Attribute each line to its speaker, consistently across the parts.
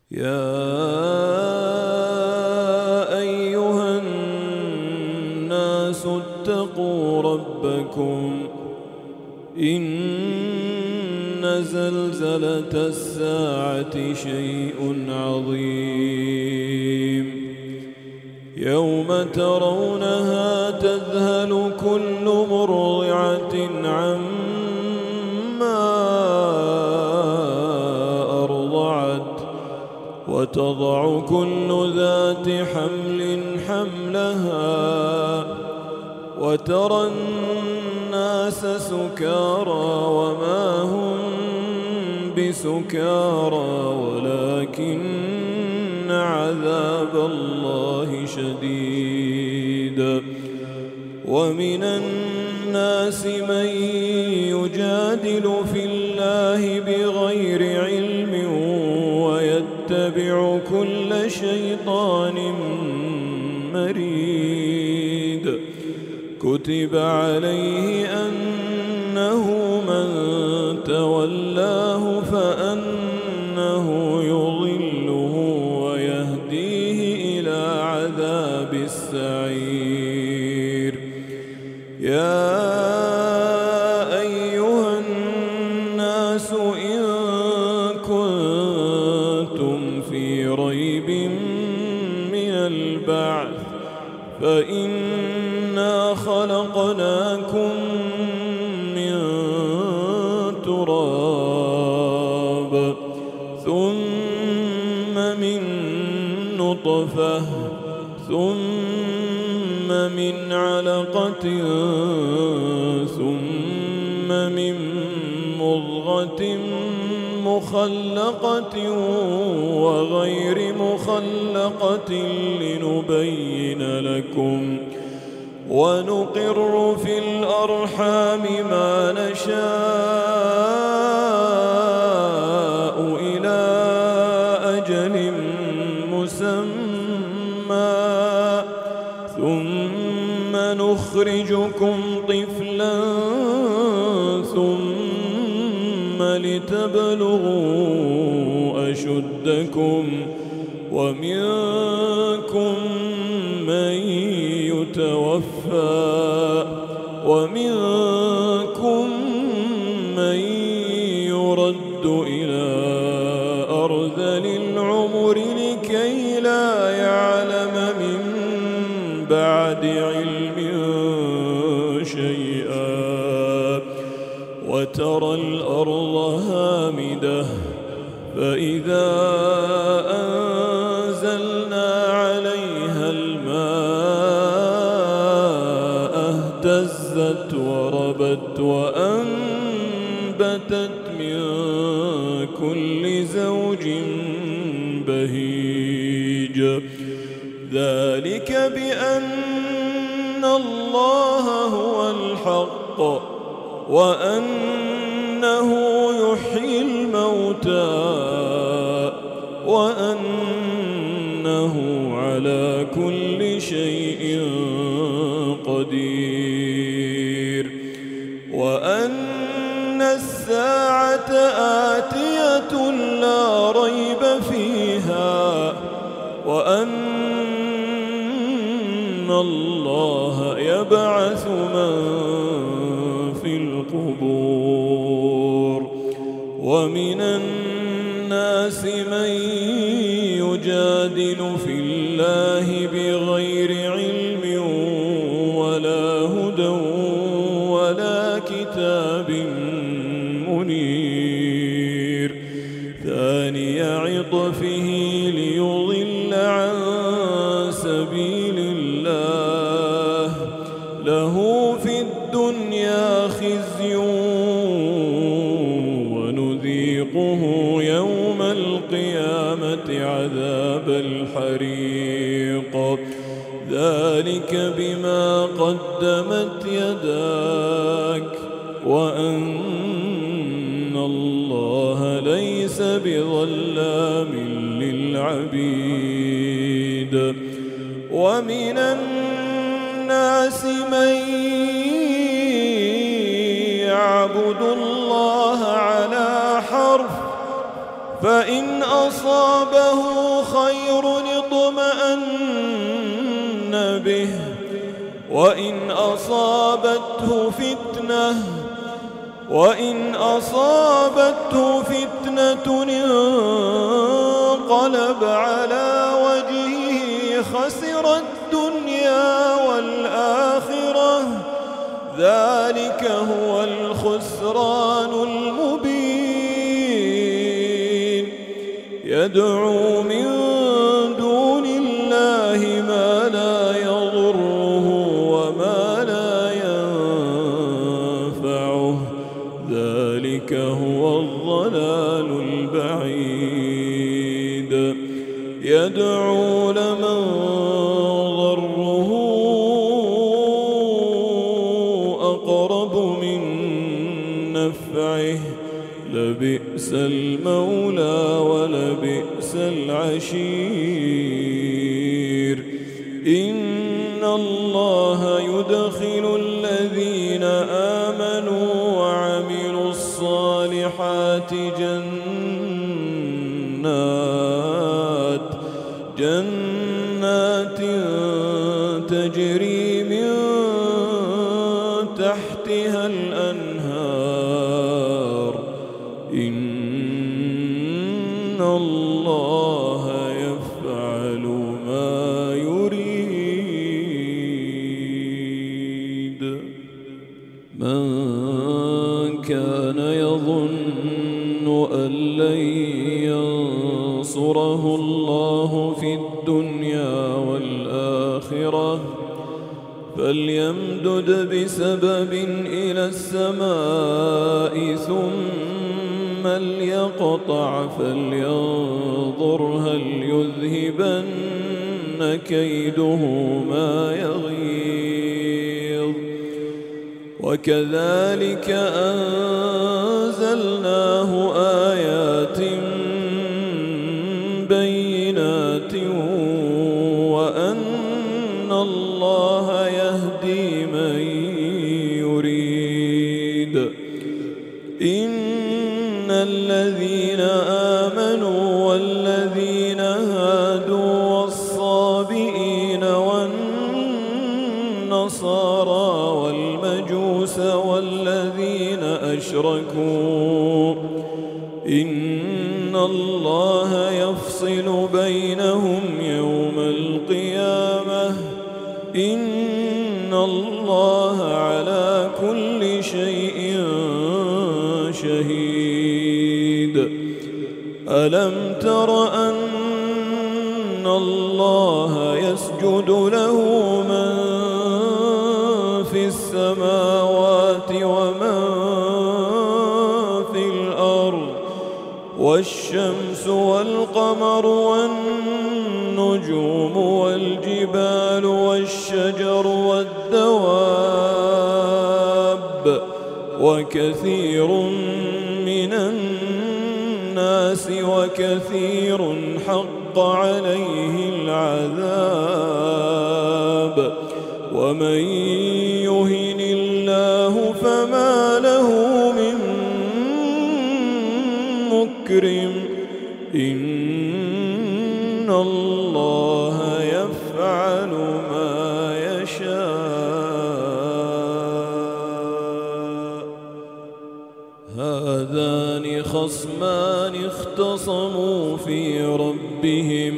Speaker 1: يا أيها الناس اتقوا ربكم إن زلزلة الساعة شيء عظيم يوم ترونها تذهل كل مرضعة عما أرضعت وتضع كل ذات حمل حملها وترى الناس سكارى وما هم بسكارى ولكن عذاب الله شديد ومن الناس من يجادل في الله بغير علم ويتبع كل شيطان مريد كتب عليه أنه من تولاه فأنه يضله ويهديه إلى عذاب السعير يا أيها الناس إن كنتم في ريب من البعث فإنا خلقناكم من تراب ثم من نطفة ثم من علقة ثم من مضغة مخلقة وغير مخلقة لنبين لكم ونقر في الأرحام ما نشاء إلى أجل مسمى ثم نخرجكم طفلا ثم لتبلغوا أشدكم ومنكم من يتوفى ومنكم من يرد إلى أرذل العمر لكي لا يعلم من بعد علم شيئا وترى الأرض هامدة فإذا أنزلنا عليها الماء اهتزت وربت وأنبتت من كل زوج بهيج ذلك بأن الله هو الحق وأنه يحيي الموتى وأنه على كل شيء قدير وأن الساعة آتية لا ريب فيها وأن الله يبعث من في القبور ومن الناس من يجادل في الله بغير علم ولا هدى ولا كتاب منير ثاني عطفه ليضل عن سبيل الله له في الدنيا خزي ونذيقه يوم القيامة عذاب الحريق ذلك بما قدمت يداك وأن الله ليس بظلام للعبيد ومن الناس من يعبد الله على حرف فإن أصابه خير اطمأن به وإن أصابته فتنة انقلب على وجهه خسر الدنيا والآخرة ذلك هو الخسران المبين يدعو من دون الله ما لا يضره وما لا ينفعه ذلك هو الضلال البعيد يدعو لمن ضره أقرب من نفعه لبئس المولى ولبئس العشير إن الله يدخل الذين آمنوا وعملوا الصالحات جنات تجري من تحتها الأنهار إن الله يفعل ما يريد من كان يظن أن لن ينصره الله في الدنيا والآخرة فليمدد بسبب إلى السماء ثم ليقطع فلينظر هل يذهبن كيده ما يغيظ وكذلك أنزلناه آيات بينات وأن الله يهدي من يريد إن الذين آمنوا والذين هادوا والصابئين والنصارى والمجوس والذين أشركوا إن الله يفصل بينهم يوم القيامة إن الله على كل شيء شهيد ألم تر أن الله يسجد له من في السماوات ومن في الأرض والشمس والقمر والنجوم والجبال والشجر والدواب وكثير من الناس وكثير حق عليه العذاب ومن يهن الله فما له من مكرم إن الله يفعل ما يشاء هذان خصمان اختصموا في ربهم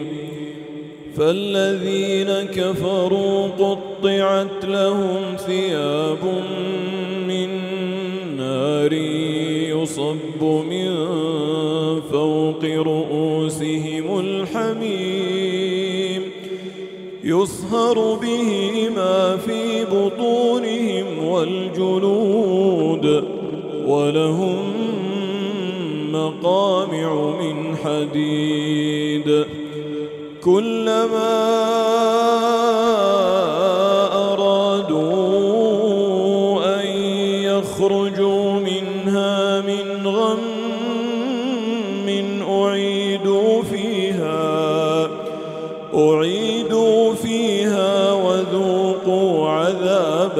Speaker 1: فالذين كفروا قطعت لهم ثياب من نار يصب من فوق رؤوسهم الحميم يصهر به ما في بطونهم والجلود ولهم مقامع من حديد كلما أرادوا أن يخرجوا منها من غم أعيدوا فيها وذوقوا عذاب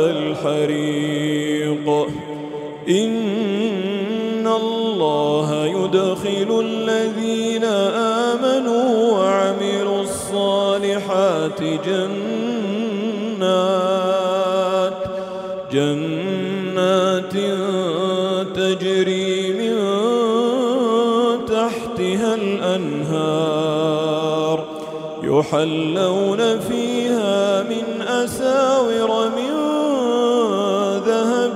Speaker 1: الحريق إن الله يدخل الذين الصالحات جنات تجري من تحتها الأنهار يحلون فيها من أساور من ذهب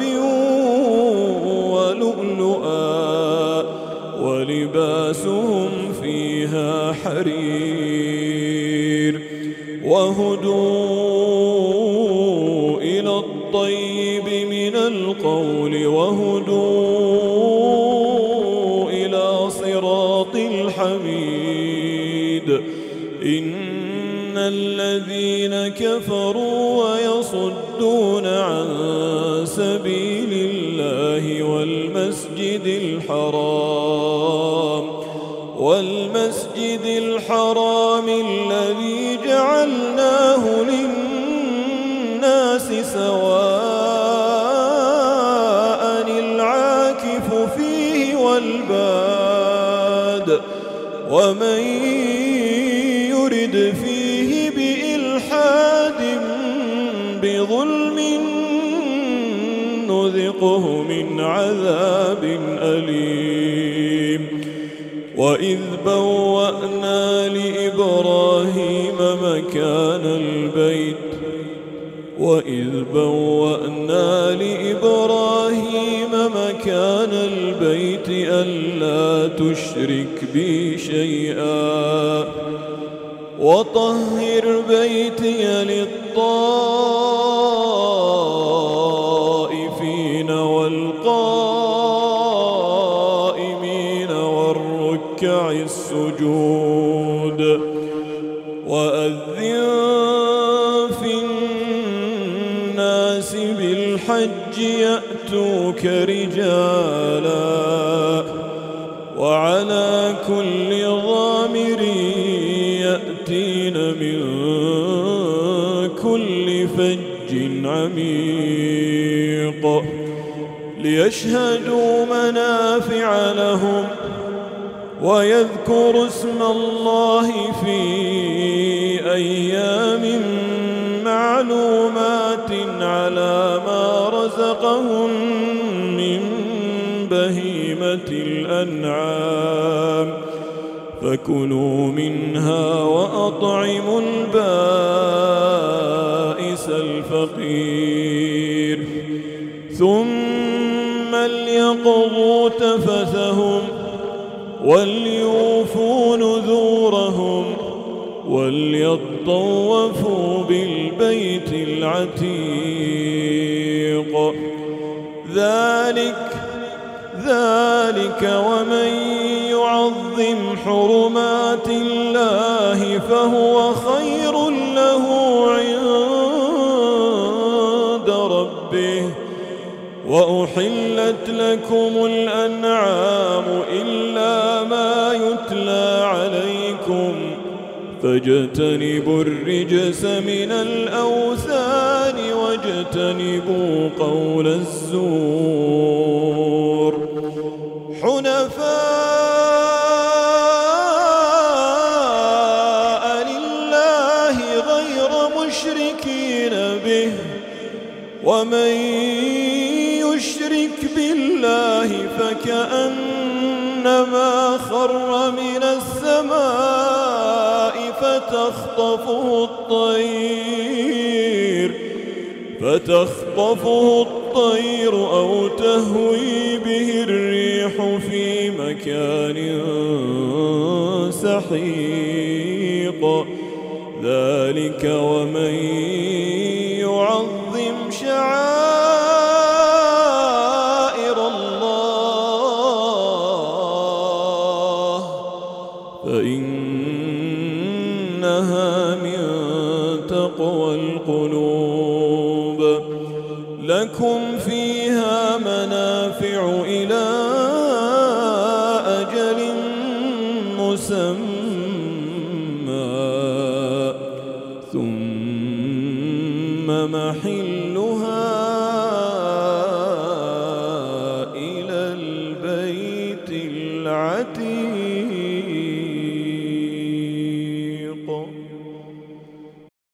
Speaker 1: ولؤلؤا ولباسهم فيها حرير وهدوا إلى الطيب من القول وهدوا إلى صراط الحميد إن الذين كفروا ويصدون عن سبيل الله والمسجد الحرام الذي جعلناه للناس سواء العاكف فيه والباد ومن يرد فيه بإلحاد بظلم نذقه من عذاب أليم وإذ بوأنا لإبراهيم مكان البيت ألا تشرك بي شيئا وطهر بيتي للطائفين والقائمين والركع السجود وأذن في الناس بالحج يأتوك رجالا وعلى كل ضامر يأتين من كل فج عميق ليشهدوا منافع لهم ويذكروا اسم الله في أيام معلومات على ما رزقهم من بهيمة الأنعام فكلوا منها وأطعموا البائس الفقير ثم ليقضوا تفثهم وليوفوا نذورهم وليطوفوا بالبيت العتيق ذلك ومن يعظم حرمات الله فهو خير له عند ربه وأحلت لكم الأنعام إلا ما يتلى عليكم فاجتنبوا الرجس من الأوثان واجتنبوا قول الزور حنفاء لله غير مشركين به ومن يشرك بالله فكأنما خر من السماء فتخطفه الطير أو تهوي به الريح في مكان سحيق ذلك ومن يعظم شعائر الله فإنها من تقوى القلوب لكم فيها منافع إلى أجل مسمى ثم محلها إلى البيت العتيق